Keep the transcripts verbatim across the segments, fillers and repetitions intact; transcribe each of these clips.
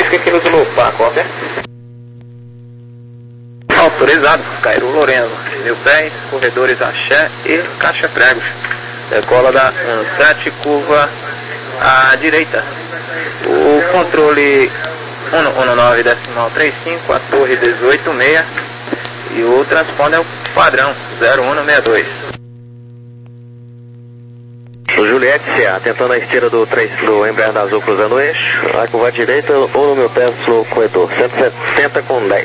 Identifica aquele do Paco, ok? Autorizado, Cairo Lourenço, mil pés, corredores Axé e Caixa Pregos. Decola da Ansete, curva à direita. O controle cento e nove decimal trinta e cinco, a torre dezoito seis e o transponder é o padrão zero um seis dois. O Juliette C A, tentando a esteira do três do Embraer da Azul cruzando o eixo, a curva à direita ou no meu pé no corredor, cento e setenta com dez.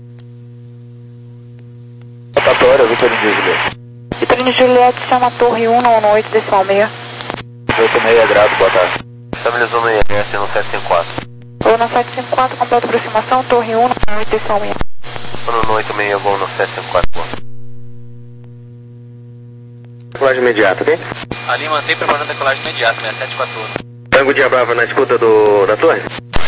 Rotatória, Vitorino de Juliette. Vitorino de Juliette, chama torre cento e oito decimal seis. oito seis, grado, boa tarde. Estabilizou no I M S no sete cinco quatro. Ou no sete cinco quatro, completa aproximação, torre cento e oito decimal seis. No oito seis, voo no sete cinco quatro. Decolagem imediata, ok? Ali mantém preparando a decolagem imediata, sessenta e sete quatro um. Tango de Brava na escuta do, da torre.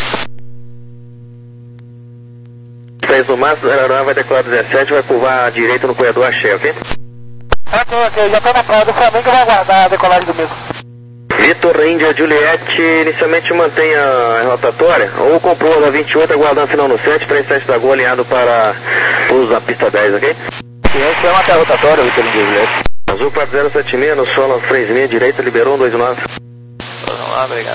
seis no máximo, a aeronave vai decolar dezessete, vai curvar à direita no corredor Axé, ok? Ok, ok, já tô na praia do Flamengo e vai aguardar a decolagem do mesmo. Vitor Índia Juliette, inicialmente mantém a rotatória, ou comprou da vinte e oito, aguardando final no sete, trinta e sete da Gol, alinhado para uso da pista dez, ok? Ciência é uma rotatória, Vitor Índia Juliette. Azul quatro zero sete seis, no solo três seis, direita, liberou um dois nove. Vamos lá, obrigado.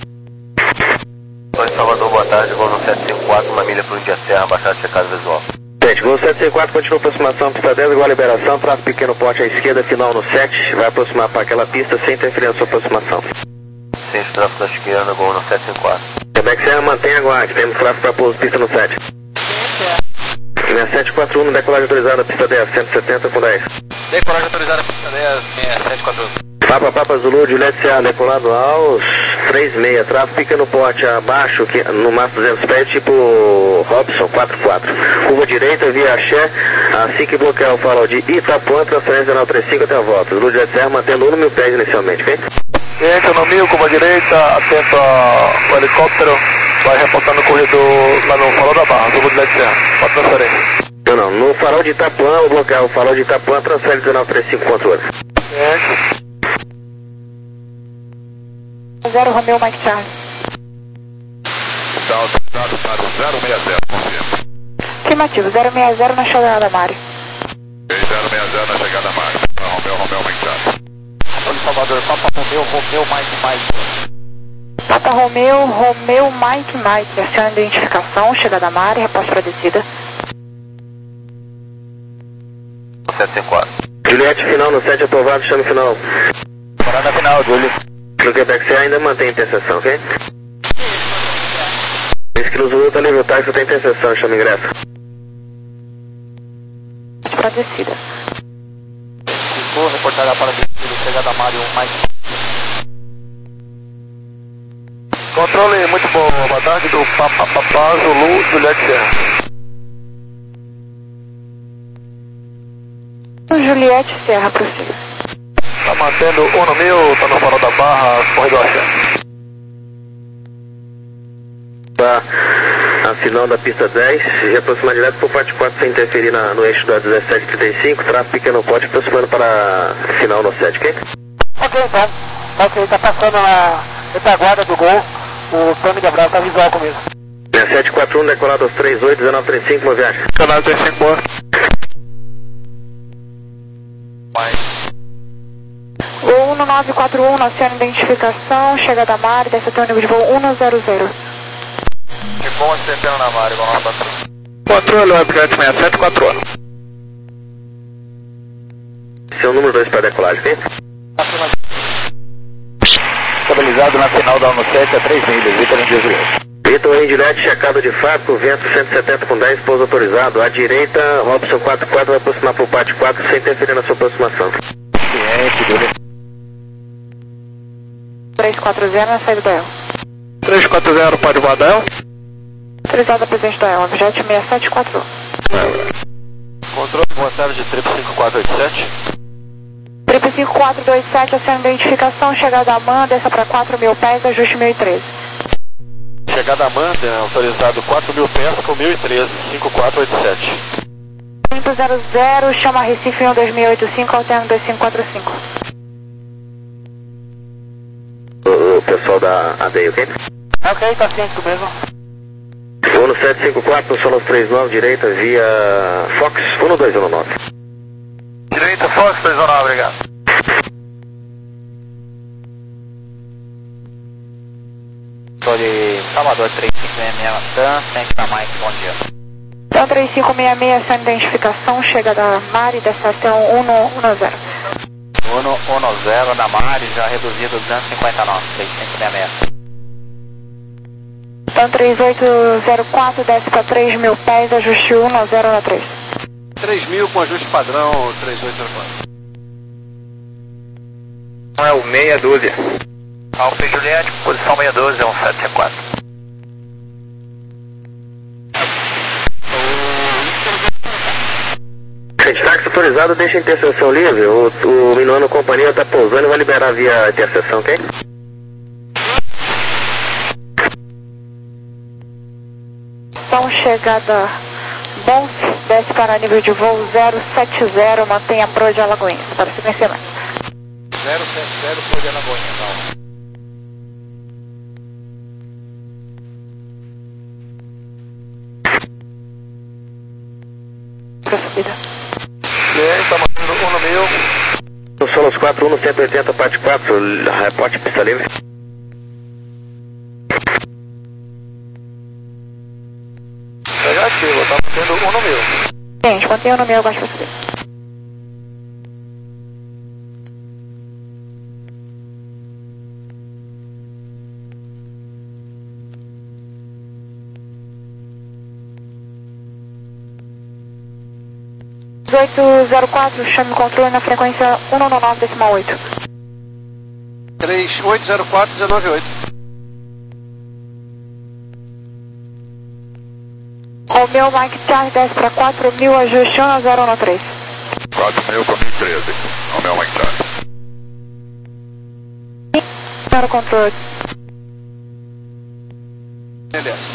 Oi, Salvador, boa tarde, voo no sete cinco quatro, uma milha para o Índia Serra, baixada de checagem visual. sete, Gol sete cinco quatro, continua aproximação, pista dez, igual a liberação, tráfego pequeno porte à esquerda, final no sete, vai aproximar para aquela pista sem interferir na sua aproximação. Sim, tráfego da esquerda, voo no sete cinco quatro. Quebec Serra, mantém aguarde, temos tráfego para pouso, pista no sete. sessenta e sete quatro um, decolagem autorizada, pista dez, cento e setenta com dez. Decolagem autorizada, pista dez, sessenta e sete quatro um. Papa Papa Zulu, Juliette C A, decolado aos três seis, tráfego pequeno porte abaixo, que, no máximo duzentos pés, tipo Robson, quatro quatro. Curva direita, via Axé, assim que bloquear o farol de Itapuã, transferência na trinta e cinco até a volta. Zulu, Juliette C A, mantendo um mil pés inicialmente, ok? Ciência no mil, curva direita, atento ao helicóptero, vai reportando o corredor lá no farol da Barra, Zulu, Juliette C A, pode transferência. Não, não, no farol de Itapuã, ou bloquear o farol de Itapuã, transfere dezenove trinta e cinco controle. Ciência. zero Romeu Mike Charlie. Está autorizado para o zero seis zero, confirma. Afirmativo, zero seis zero na chegada da Mari. zero seis zero na chegada Mari. Para Romeu, Romeu, Mike Charlie. Antônio Salvador, Papa Romeu, Romeu, Mike, Mike. Papa Romeu, Romeu Mike Mike. Aciona a identificação, chegada da Mari, reposta para descida. sete cinco quatro. Juliette, final no sete, aprovado, chame final. Parada final, Júlio. No Quebec C A ainda mantém interseção, ok? Esse que no Zulu tá livre, o táxi tem interseção, chama ingresso. Para descida. Ficou, reportada para descida, chegada Mário, Mike. Controle, muito bom, boa tarde, do Papa Papa Zulu, Juliette Serra. Juliette Serra, prossiga. Tá mantendo um no mil, tá no farol da Barra, corredor Axé. Tá a final da pista dez e aproximar direto por parte quatro sem interferir na, no eixo da dezessete trinta e cinco, tráfego pequeno porte aproximando para a final no sete, ok? Ok, então. Ok, tá passando na retaguarda do gol, o Tami de Abraço tá visual comigo. sete quatro um, decolado aos três oito, dezenove trinta e cinco, boa viagem. Canal trinta e cinco, boa. O um nove quatro um, aciona identificação, chegada da Mari, desce até o nível de voo um zero zero. Que bom acertando na Mari, vamos lá para trás. Controle, Webcat sessenta e sete quatro um. Seu número dois para decolagem, ok? Estabilizado na final da um sete a três milhas, Vitor Índia Juliette. Vitor Índia, checado de fábrica, vento cento e setenta com dez, pouso autorizado. À direita, Robson quatro quatro vai aproximar por parte quatro sem interferir na sua aproximação. Ciente, Juliette. três quatro zero na saída da E L. três quatro zero, pode voar da E L? Autorizada a presença da E L, objeto seis sete quatro um. Controle, boa tarde, trip cinco quatro oito sete. Trip cinco quatro dois sete, aciona identificação, chegada da Amanda, desça para quatro mil pés, ajuste mil e treze. Chegada Amanda, autorizado quatro mil pés com mil e treze, cinco quatro oito sete. cinco zero zero, chama Recife um dois seis oito cinco, alterno dois cinco quatro cinco. O, o pessoal da A D, ok? Ok, tá ciente do mesmo. um sete cinco quatro, Solos três nove, direita, via Fox, um dois um nove. Direita, Fox, dois um nove, obrigado. Sou de Salvador, três cinco seis seis, Tan, frente da Mike, bom dia. Então, três cinco seis seis, sem identificação, chega da Mari, destinação um um zero. um um zero na Mari, já reduzido duzentos e cinquenta nós, três cinco seis seis. Então, três oito zero quatro, desce para três mil pés, ajuste um zero na três. três mil com ajuste padrão, três oito zero quatro. É o meia dúzia. Alfa e Juliette, posição seis um dois, um sete cinco quatro. Táxi autorizado, deixa a interseção livre. O, o Minuano Companhia está pousando e vai liberar via interseção, ok? Então, chegada Bons, desce para nível de voo zero sete zero, mantenha a proa de Alagoinhas, para sequenciamento. zero sete zero, proa de Alagoinhas, não. Para subida. Bem, tá mandando um no meu. No Solos quatro um, cento e oitenta, parte quatro, reporte pista livre. Negativo, tá mantendo um no meu. Gente, mantenha no meu, eu gosto para subir. dezoito zero quatro, chame o controle na frequência um nove nove decimal oito. três oito zero quatro, um nove oito. Romeu Mike Charlie desce para quatro mil, ajuste um zero um três. quatro mil com mil e treze. Romeu Mike Charlie. Para o controle. Beleza.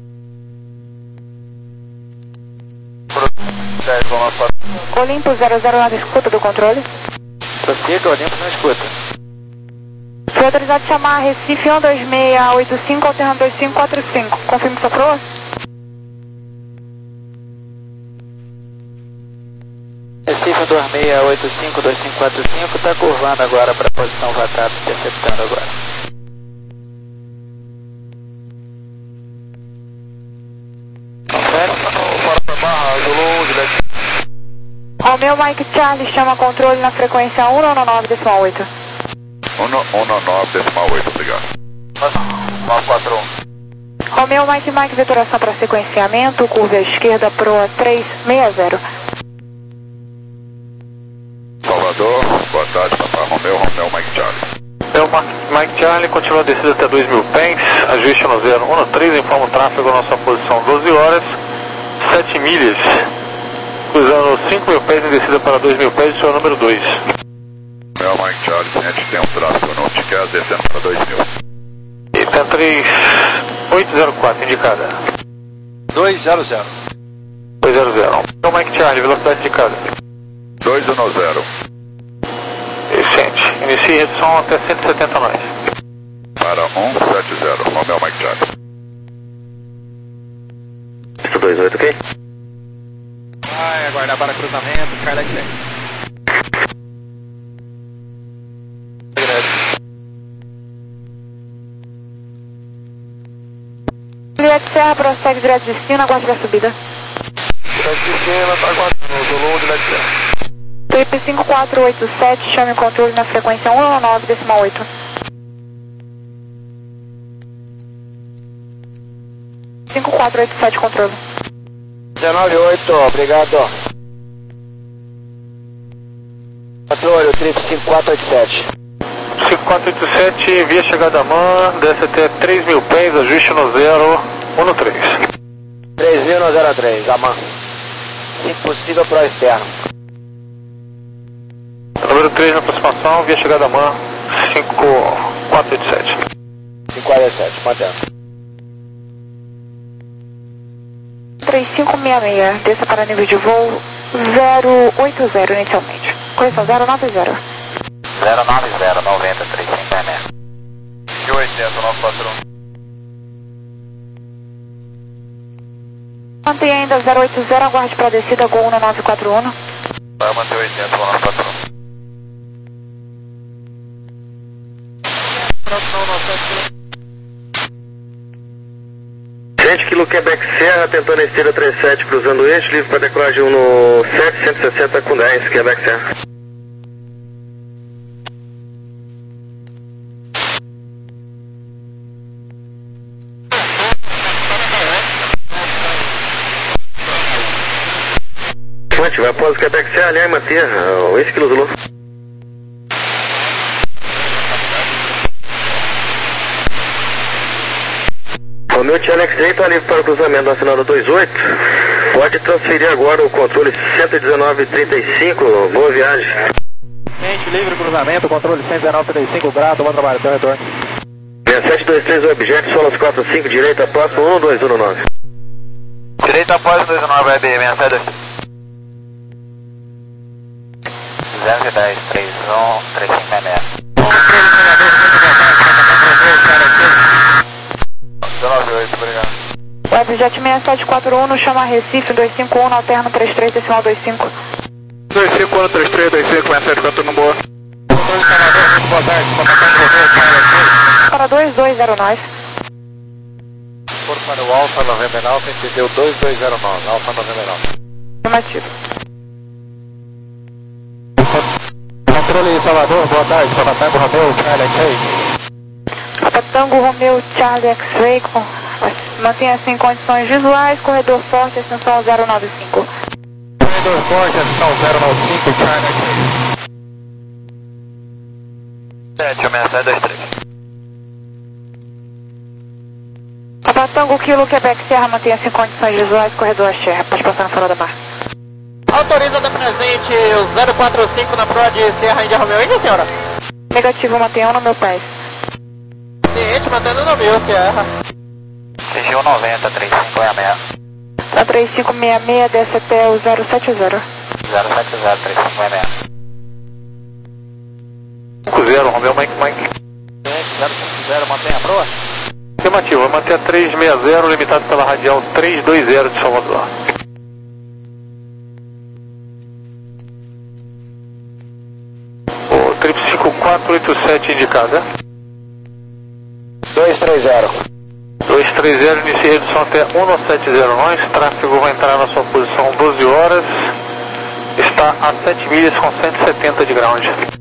Olimpo zero zero na escuta do controle. Prossiga, Olimpo na escuta. Foi autorizado a chamar Recife um dois seis oito cinco, alternando dois cinco quatro cinco. Confirme sua proa. Recife dois seis oito cinco, dois cinco quatro cinco, está curvando agora para a posição Vatap, interceptando agora. Confere? Romeu Mike Charlie chama controle na frequência um nove nove decimal oito. um nove decimal oito, obrigado. nove quatro um. Romeu Mike Mike, vetoração para sequenciamento, curva à esquerda, proa três seis zero. Salvador, boa tarde, papai Romeu, Romeu Mike Charlie. É o Mike Charlie, continua a descida até dois mil pés, ajuste no zero um três, informa o tráfego, nossa posição doze horas, sete milhas, cruzando cinco mil pés em descida para dois mil pés, seu número dois. Romeu Mike Charlie, a gente tem um tráfego no Ticaz descendo para dois mil. E tem três oito zero quatro indicada. dois zero zero. dois zero zero. É o Mike Charlie, velocidade indicada. dois um zero. Excelente. Inicie redução até cento e setenta nós. Para um sete zero, Romeu Mike Charlie. Pista dois oito, ok? Vai aguardar para cruzamento, Carlet dez. Juliette Serra, prossegue direto de destino, aguarde a subida. Direto de destino, está aguardando, Zulu, direto de destino. Trip cinco quatro oito sete, chame o controle na frequência um nove nove decimal oito. cinco quatro oito sete, controle. dezenove oito, obrigado. Controle, trip cinco quatro oito sete. cinco quatro oito sete, via chegada a man, desce até três mil pés, ajuste no zero um três. três mil no zero três, a man. Se possível, pro externo. Número três na aproximação, via chegada a man, cinco quatro oito sete. cinco quatro oito sete, mantendo. três cinco seis seis, desça para nível de voo zero oito zero inicialmente. Correção zero nove zero. zero nove zero, noventa, três cinco seis seis. E oitenta, nove quatro um. Mantenha ainda zero oito zero, aguarde para a descida, Gol um nove quatro um. Vai manter oitenta, Gol nove quatro um. sete quilo Quebec Serra, tentando a esteira trinta e sete, cruzando o eixo, livre para decolagem um no sete, cento e sessenta com dez, Quebec Serra. Vai após o Quebec Serra, aliás, manter o eixo Kilo Zulu. O meu Charlie X-Ray está livre para o cruzamento na final da dois oito. Pode transferir agora o controle cento e dezenove trinta e cinco. Boa viagem. Gente, livre cruzamento, controle cento e dezenove trinta e cinco, grato, bom trabalho, até o retorno. seis sete dois três, objeto, solas quatro cinco, direita, próximo um dois um nove. Direita após dois nove, I B, seis sete dois três. duzentos e dez, três um, três cinco seis seis. dezenove oito, obrigado. Webjet seis sete quatro um, no chama Recife, dois cinco um, no alterno trinta e três, decimal vinte e cinco. dois cinco um, trinta e três, vinte e cinco, seis sete quatro um, boa. Boa tarde, para dois dois zero nove. For para o Alfa November Alfa, entendeu dois dois zero nove, Alfa November Alfa. Afirmativo. Controle Salvador, boa tarde, Papa Tango Romeo, Charlie X-Ray. Papa Tango Romeo, Charlie X-Ray, com... mantenha-se em condições visuais, corredor forte, ascensão zero nove cinco. Corredor forte, ascensão zero nove cinco, Charlie X-Ray. sete um seis sete dois três. Papa Tango Kilo Quebec Serra, mantenha-se em condições visuais, corredor Axé, pode passar no farol da mar. Autoriza da presente o zero quatro cinco na proa de Serra Índia Romeo, Índia, senhora? Negativo, mantenha um no meu pés. Ciente, mantendo no meu, Serra. Região noventa, três cinco seis seis. Na três cinco seis seis, desce até o zero sete zero. zero sete zero, três cinco seis seis. cinco zero, Romeo, Mike, Mike. zero cinco zero, mantém a proa? Afirmativo, vai manter a trezentos e sessenta, limitado pela radial trezentos e vinte de Salvador. O trip cinco quatro oito sete indicado, é? dois três zero. dois três zero, inicia redução até um sete zero nove, tráfego vai entrar na sua posição doze horas, está a sete milhas com cento e setenta de ground.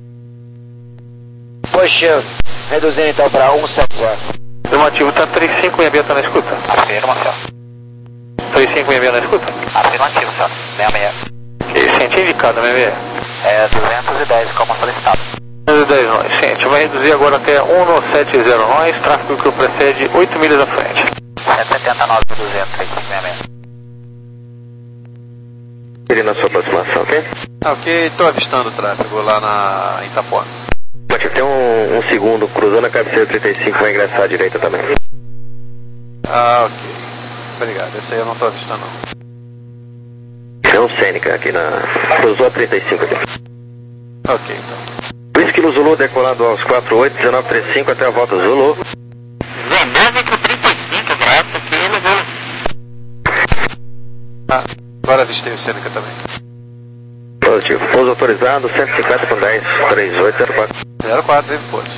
Puxa, reduzindo então para um sete zero. Afirmativo, está trezentos e cinquenta e seis, está na escuta? Afirma, senhor. trezentos e cinquenta e seis na escuta? Afirmativo, senhor. seis seis. Ok, ciente indicado, né, V? É duzentos e dez, como solicitado. duzentos e dez nós, ciente, vai reduzir agora até um sete zero nós, tráfego que o precede oito milhas à frente. cento e setenta e nove, duzentos, três cinco seis seis. Ele na sua aproximação, ok? Ok, estou avistando o tráfego lá na Itapuã. Pode ter um, um segundo cruzando a cabeceira trinta e cinco, vai ingressar à direita também. Ah, ok. Obrigado, esse aí eu não estou avistando não. É um Sênica aqui na... cruzou a trinta e cinco aqui. Ok, então. Whisky Zulu decolado aos quatro oito, dezenove trinta e cinco até a volta Zulu. dezenove com trinta e cinco, grato, Kilo Zulu. Ah, agora avistei o Sêneca também. Positivo. Pouso autorizado, cento e cinquenta com dez, três oito zero quatro. zero quatro, vive pouso.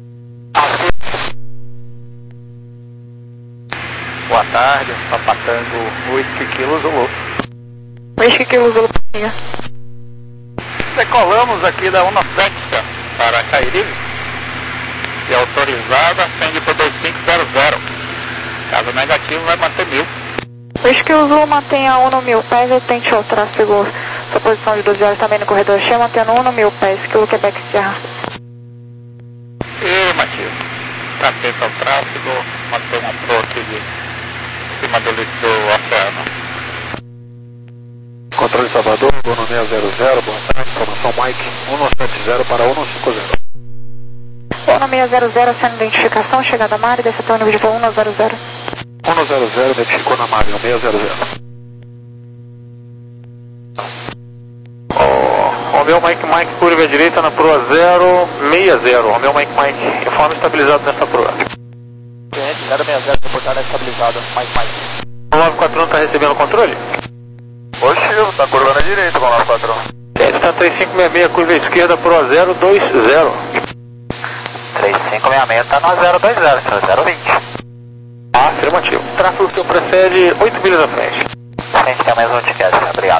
Boa tarde, Papatango, Whisky Kilo Zulu. Whisky Kilo Zulu, passinha. Decolamos aqui da Unofética para Cairibe e autorizada acende por dois cinco zero zero. Caso negativo vai manter mil. Whisky Zulu, mantenha um no mil pés, eu tente o tráfego, sua posição de doze horas também no corredor Axé, mantendo um no mil pés, Kilo Quebec Serra. Afirmativo. Está atento ao tráfego, mantém uma proa aqui de cima do, do oceano. Controle Salvador, Bruno seis zero zero, boa tarde, informação Mike um sete zero para um cinco zero. um seis zero zero, sem identificação, chegada a Mari, desce até o nível de voo um zero zero. um zero zero, identificou na Mari, seis zero zero. O meu Mike Mike, curva à direita na proa zero seis zero, o meu Mike Mike, informe estabilizado nessa proa. Cliente zero seis zero, reportado estabilizado, Mike Mike. nove quatro um está recebendo o controle? Oxe, tá curvando à direita com o nove quatro um. Gente, está três cinco seis seis, curva esquerda pro zero dois zero. três cinco seis seis está no zero dois zero, senhor, zero vinte. Afirmativo. Tráfego que precede oito milhas à frente. A gente tem mais um ticket, senhor, obrigado.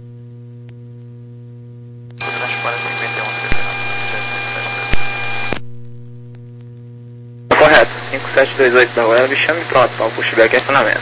Correto, cinco sete dois oito da web, chame pronto, para o pushback e acionamento.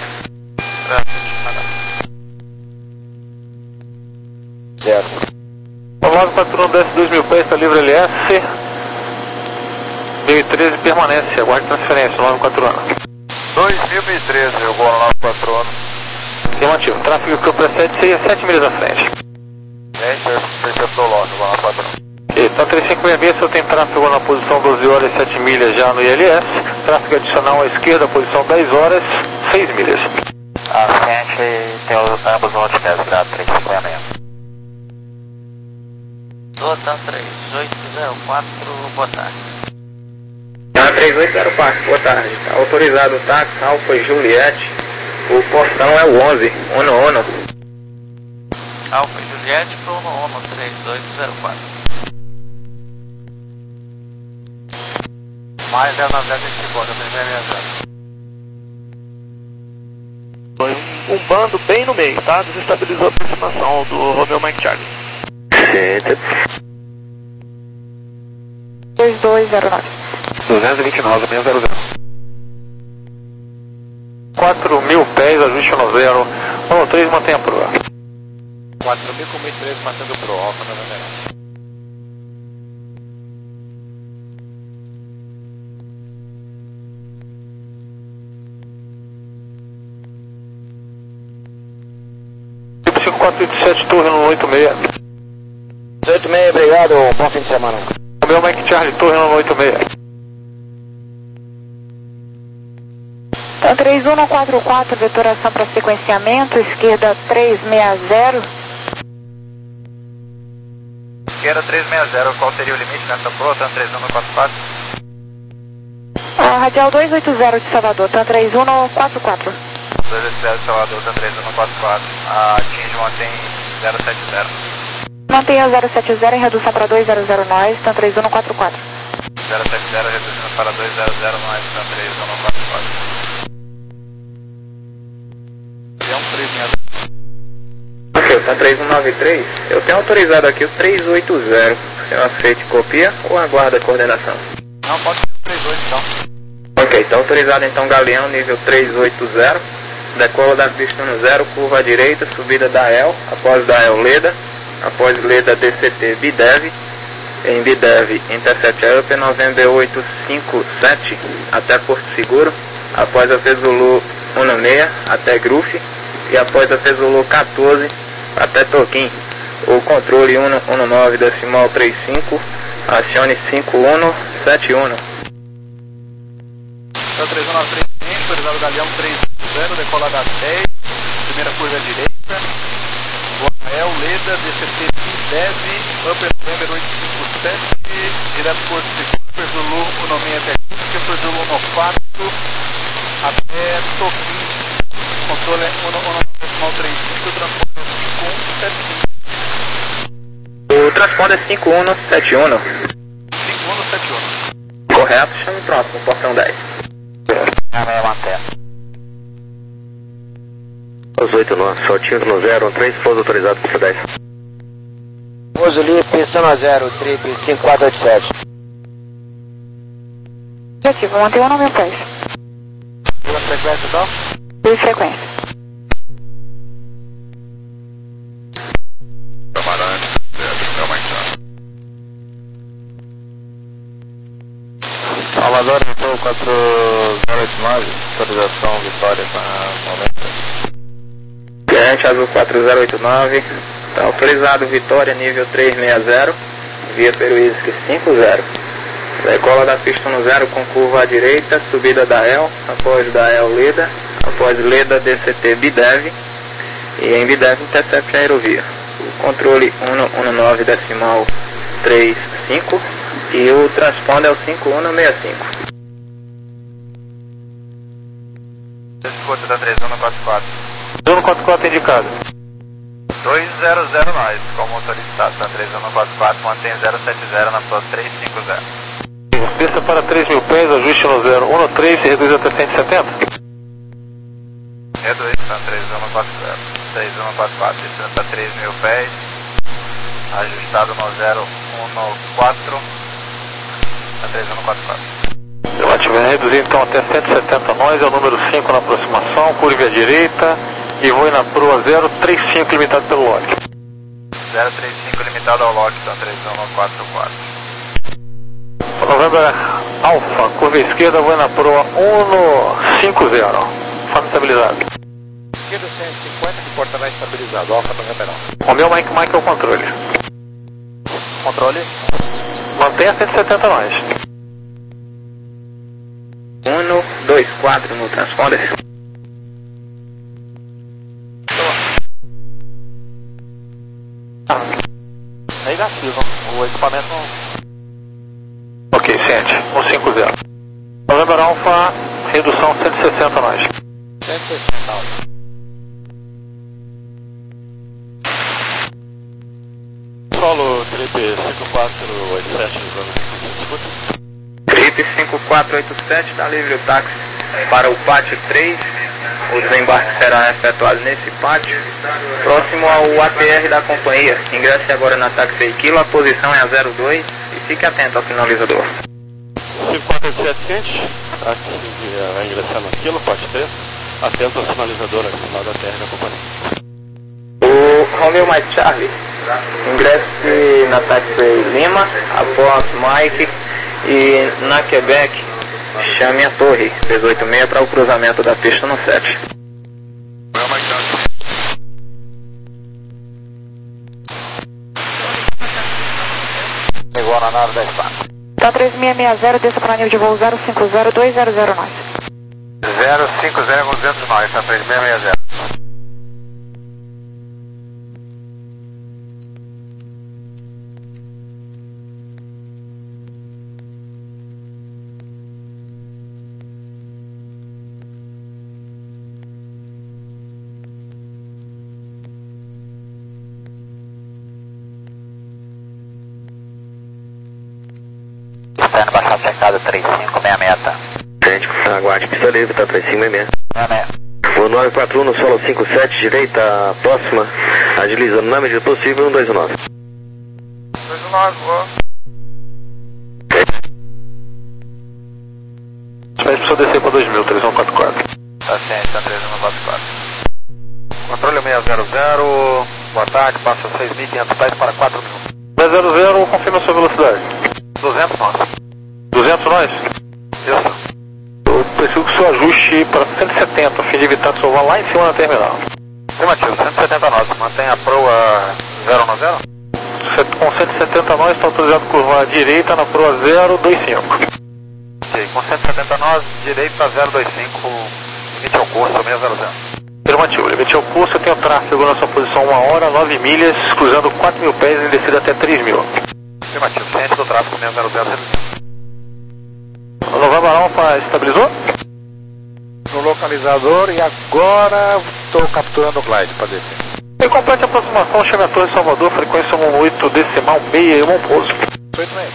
Zero. O nove quatro um desce dois mil pés, está livre L S. mil e treze permanece, aguarde transferência, nove quatro um. dois mil e treze, eu vou no nove quatro um. Afirmativo. Tráfego que precede seria sete milhas à frente. Gente, perceptor logo, vou no nove quatro um. Então três cinco seis seis, eu tenho tráfego na posição doze horas e sete milhas já no I L S. Tráfego adicional à esquerda, posição dez horas, seis milhas. A gente tem os, ambos no ticket, obrigado, três cinco seis seis. Totan três oito zero quatro, boa tarde. Ah, três oito zero quatro, boa tarde. Tá autorizado o táxi Alfa e Juliette. O portão é o onze, Uno Uno. Alfa e Juliette pro Uno Uno, três oito zero quatro. Mais zero nove zero de bordo, Foi um, um bando bem no meio, tá? Desestabilizou a aproximação do Romeo Mike Charlie. dois dois zero nove. duzentos e vinte e nove, seis zero zero. quatro mil pés, ajuste no zero. um três, mantenha a proa. quatro mil com mil e treze, mantendo pro Alfa, na verdade. cinco quatro oito sete, torre no oito seis. oito seis, obrigado, bom fim de semana. O meu Mike Charlie, torre no oito seis. Então três um quatro quatro, vetoração para sequenciamento, esquerda três seis zero. Esquerda três seis zero, qual seria o limite nessa proa, TAM três um quatro quatro? Ah, radial dois oito zero de Salvador, TAM três um quatro quatro. dois oito zero de Salvador, TAM três um quatro quatro. Atinge, mantém zero sete zero. Mantenha zero sete zero em redução para dois zero zero nós, TAM três um quatro quatro. zero sete zero, reduzindo para dois zero zero nós, TAM três um quatro quatro. É um três seis zero. Ok, tá três um nove três. Eu tenho autorizado aqui o três oito zero. Se eu aceite copia ou aguarda a coordenação? Não, pode ser o três oito então. Ok, tá autorizado então Galeão, nível três oito zero. Decola da pista no zero, curva à direita, subida da E L, após da E L Leda, após Leda D C T Bidev, em Bidev Intercept Up November oito cinco sete até Porto Seguro, após a Fezulu dezesseis até Grufe e após a Fezulu quatorze até Toquim. O controle cento e nove decimal trinta e cinco, acione cinco um sete um. Então três um nove três cinco, autorizado Galeão três zero, decolada dez, primeira curva à direita, Boael, Leda, D C T Bidev, Upper November oito cinco sete, direto Porto Seguro, Fezulu dezesseis até Grufe, Fezulu quatro até Toquim. Controle é cento e nove decimal trinta e cinco, transporte é cinco um sete cinco. O transponder é cinco um sete um. cinco um sete um. Correto, chame próximo, portão dez. A minha matéria. Os oito nove, sortinho no zero um três, pouso autorizado para dez. Pouso livre, pista no zero, trip cinco quatro oito sete. Objetivo, mantenha o nome pés. Pela frequência então? E frequência. Camarante, é o Mike Charlie. Salvador, então quatro zero oito nove, autorização Vitória para noventa. Cliente Azul quatro zero oito nove, está autorizado Vitória nível três seis zero, via Peruísque cinco zero. Decola da pista no zero com curva à direita, subida da E L, após da E L Leda, após Leda D C T Bidev e em Bidev Intercept Aerovia. O controle cento e nove decimal trinta e cinco e o transponder é o cinco um seis cinco. Escuta da três um quatro quatro. um quatro quatro indicado. dois zero zero nós, como solicitado, tá três um quatro quatro, mantém zero sete zero na P O S três cinco zero. Desça para três mil pés, ajuste no zero um três e reduz até cento e setenta. Reduz, tá três um quatro zero, três um quatro quatro, descendo para três mil pés, ajustado no zero um quatro, tá três um quatro quatro. Vai reduzir então até cento e setenta nós, é o número cinco na aproximação, curva à direita e vou na proa zero três cinco limitado pelo log. zero três cinco limitado ao log, então três um quatro quatro. Novembro Alfa, curva esquerda, vou na proa um cinco zero, forma estabilizado. Esquerda cento e cinquenta, que portará estabilizado, Alfa Novembro Alfa. Romeu Mike Mike é o controle. Controle? Mantenha cento e setenta nós. um dois quatro no transponder. Negativo, o equipamento não... Ok, sente, um cinco zero. Novembro Alfa, redução cento e sessenta nós. cento e sessenta Alfa. Solo Trip cinco quatro oito sete, escuta. Trip cinco quatro oito sete, está livre o táxi para o pátio três. O desembarque será efetuado nesse pátio, próximo ao A T R da companhia. Ingresse agora na táxi Equilo, a posição é a zero dois e fique atento ao sinalizador. cinco quatro oito sete quente, táxi vai ingressar no Aquilo, pátio três. Atento ao sinalizador aqui lá da T R da companhia. O Romeo Mike Charlie, ingresse na táxi Lima, após Mike e na Quebec, chame a torre dezoito seis para o cruzamento da pista no sete. Chegou na nave da Spark. Tá três seis seis zero, desça para nível de voo zero cinco zero dois zero zero nove. zero cinco zero duzentos nove, tá três seis seis zero. Externo baixar cercado três cinco seis seis, tá? Gente, aguarde, pista livre, tá três cinco seis seis. seis seis. O nove quatro um no solo cinco sete, direita próxima, agilizando na medida possível, um dois nove. dois nove, ó. Mas precisa descer para dois mil, três um quatro quatro. Tá ciente, tá três um quatro quatro. Controle seis zero zero, boa tarde, passa seis mil e quinhentos pés para quatro mil. seis zero zero, confirma a sua velocidade. duzentos nós. duzentos nós? Isso. Eu preciso que o senhor ajuste para cento e setenta, a fim de evitar que o senhor vá lá em cima na terminal. Afirmativo, cento e setenta nós. Mantém a proa zero um zero? Com cento e setenta nós, está autorizado a curvar à direita na proa zero dois cinco. Ok, com cento e setenta nós, direita zero dois cinco, limite ao curso seis zero zero. Afirmativo, limite ao curso, eu tenho tráfego na sua posição uma hora, nove milhas, cruzando quatro mil pés em descida até três mil. Afirmativo, ciente do tráfego seis zero zero. O Novembro Alfa estabilizou? No localizador e agora estou capturando o glide para descer. Em completa aproximação, chame a Torre Salvador, frequência um oito decimal seis e um pouso. oito seis,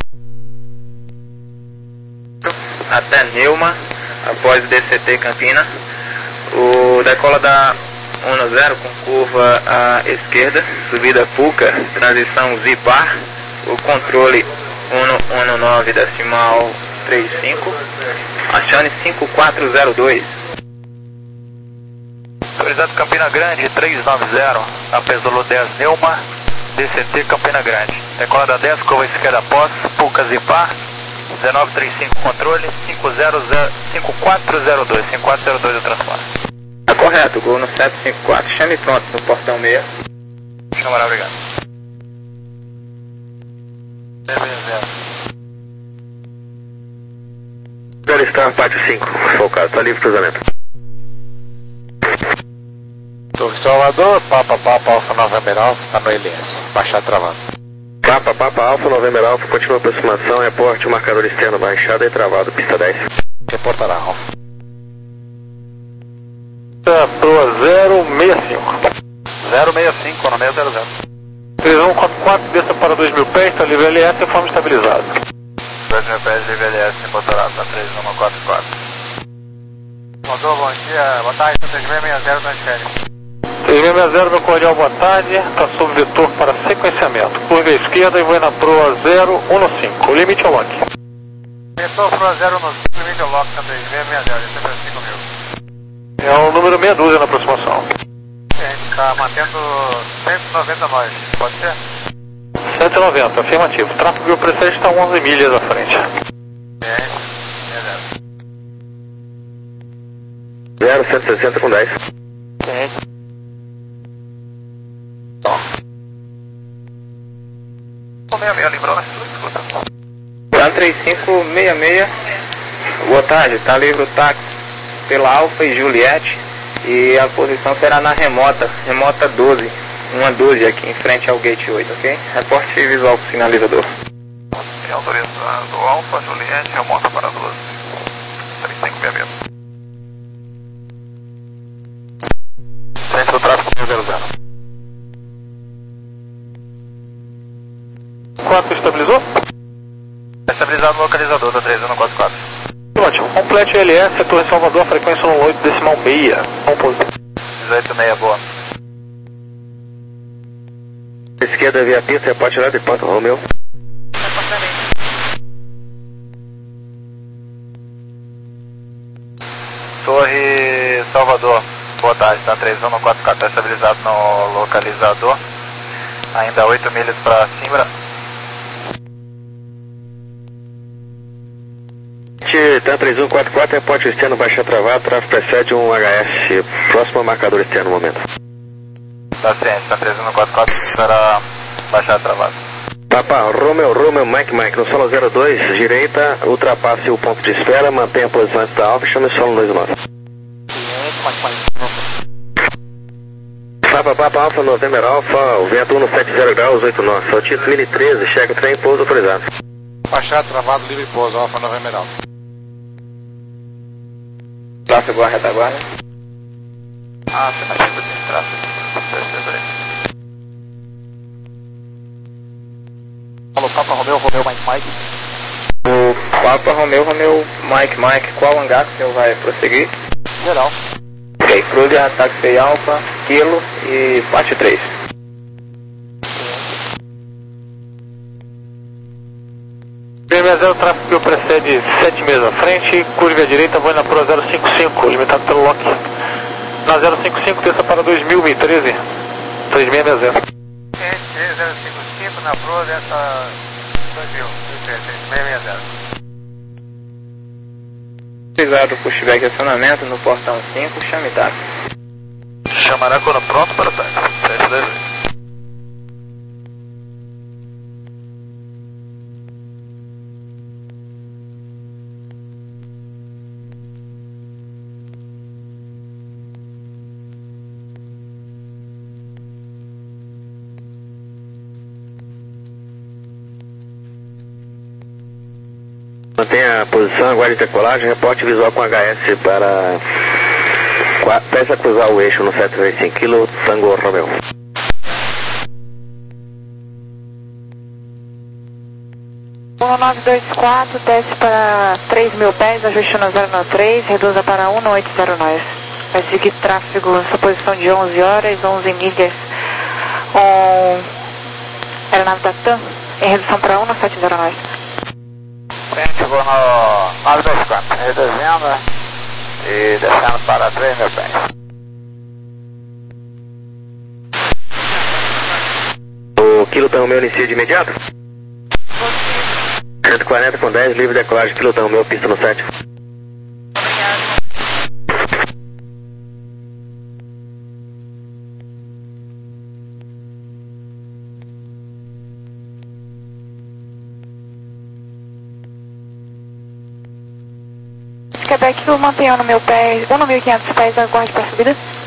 Até Neuma, após o D C T Campina. O decola da um zero com curva à esquerda, subida Puca, transição Zipar, o controle um um nove decimal trinta e cinco, acione cinco quatro zero dois. Autorizado Campina Grande, três nove zero, Apesolo dez Neuma, D C T Campina Grande. Decola da dez, curva esquerda pós, Puca Zipar, dezenove trinta e cinco controle, cinco quatro zero dois, cinco quatro zero dois o transporte. Tá correto, gol no sete cinco quatro, chame pronto no portão seis. Chamará, obrigado. Agora está na parte cinco, focado, está livre cruzamento. Torre Salvador, Papa Papa Alfa November Alfa, está no L S, baixar travando. Papa Papa Alfa, November Alfa, continua a aproximação, reporte, o marcador externo baixado e travado, pista dez. Reportará Alfa. Proa zero sessenta e cinco no seis zero zero. três um quatro quatro, desça para dois mil pés, está livre L S, informe estabilizado. dois mil pés, livre L S, motorado, tá três um quatro quatro. Mandou, bom dia, boa tarde, três seis seis zero, transfere. três seis seis zero, meu cordial, boa tarde, está sob vetor para sequenciamento. Curva à esquerda e vai na proa zero um cinco, o limite é o lock. Vetor proa zero um cinco, limite é o lock, tá três seis seis zero, esse é cinco mil. É o número meia dúzia na aproximação. A gente está mantendo cento e noventa nós, pode ser? cento e noventa, afirmativo. Tráfego e o precede está onze milhas à frente. É, zero cento e sessenta com dez. meia meia, lembrou, né? Escuta. Tá três cinco seis seis, boa tarde, tá livre o táxi pela Alfa e Juliette e a posição será na remota, remota doze, uma doze aqui em frente ao gate oito, ok? Reporte visual com sinalizador. É autorizado, Alfa, Juliette, remota para doze. três cinco seis seis. Centro do tráfego zero zero. quatro estabilizou? Estabilizado o localizador da três um quatro quatro. Ótimo. Complete L S, Torre Salvador, frequência no oito decimal seis. Compose. dezoito seis, boa. Esquerda via pista, reporte lá de Porto Romeu. Torre Salvador, boa tarde, tá três um quatro quatro, tá estabilizado no localizador. Ainda oito milhas para cima. Tan três um quatro quatro, reporte externo, baixa travado, tráfego precede um H S, próximo ao marcador externo no momento. Tá ciente, tá três um quatro quatro, espera baixar travado. Papa, Romeo, Romeo, Mike, Mike, no solo zero dois, direita, ultrapasse o ponto de espera, mantenha a posição antes da Alfa e chame o solo dois nove. Papa, Papa, Alfa, November Alfa, o vento um sete zero graus, oito nove, Saltito mil e treze, chega o trem, pouso autorizado. Baixar, travado, livre pouso, Alfa, November Alfa. Tráfego à retaguarda. Ah, afirmativo de tráfego. Alô, Papa Romeu, Romeu, Mike, Mike. O Papa Romeu, Romeu, Mike, Mike, qual hangar que o senhor vai prosseguir? Geral. Ok, cruze, táxi Alfa, Kilo e parte três. três seis zero, tráfego que o precede sete milhas à frente, curva à direita, vai na proa zero cinco cinco, limitado pelo lock. Na zero cinco cinco, desça para dois mil e treze, três seis seis zero. zero cinco cinco na proa dessa dois mil, três seis seis zero. Obrigado por estiver de acionamento no portão cinco, chame táxi. Chamará quando pronto para o táxi. sete dois dois. Mantenha a posição, aguarde decolagem, reporte visual com H S para... Peça cruzar o eixo no sete três cinco kilo, Tango Romeu. um nove dois quatro, desce para três mil pés, ajuste no zero nove três, reduza para um oito zero nove. Vai seguir tráfego nessa posição de onze horas, onze milhas, com aeronave da TAM, em redução para um sete zero nove. Frente, vou no nove dois quatro, reduzindo e descendo para três mil pés. O Kilo Tango meu inicia de imediato? cento e quarenta com dez, livre decolagem, Kilo Tango meu, pista no sete. Quebec, eu mantenho no meu pé, um mil e quinhentos pés, aguarde para subida.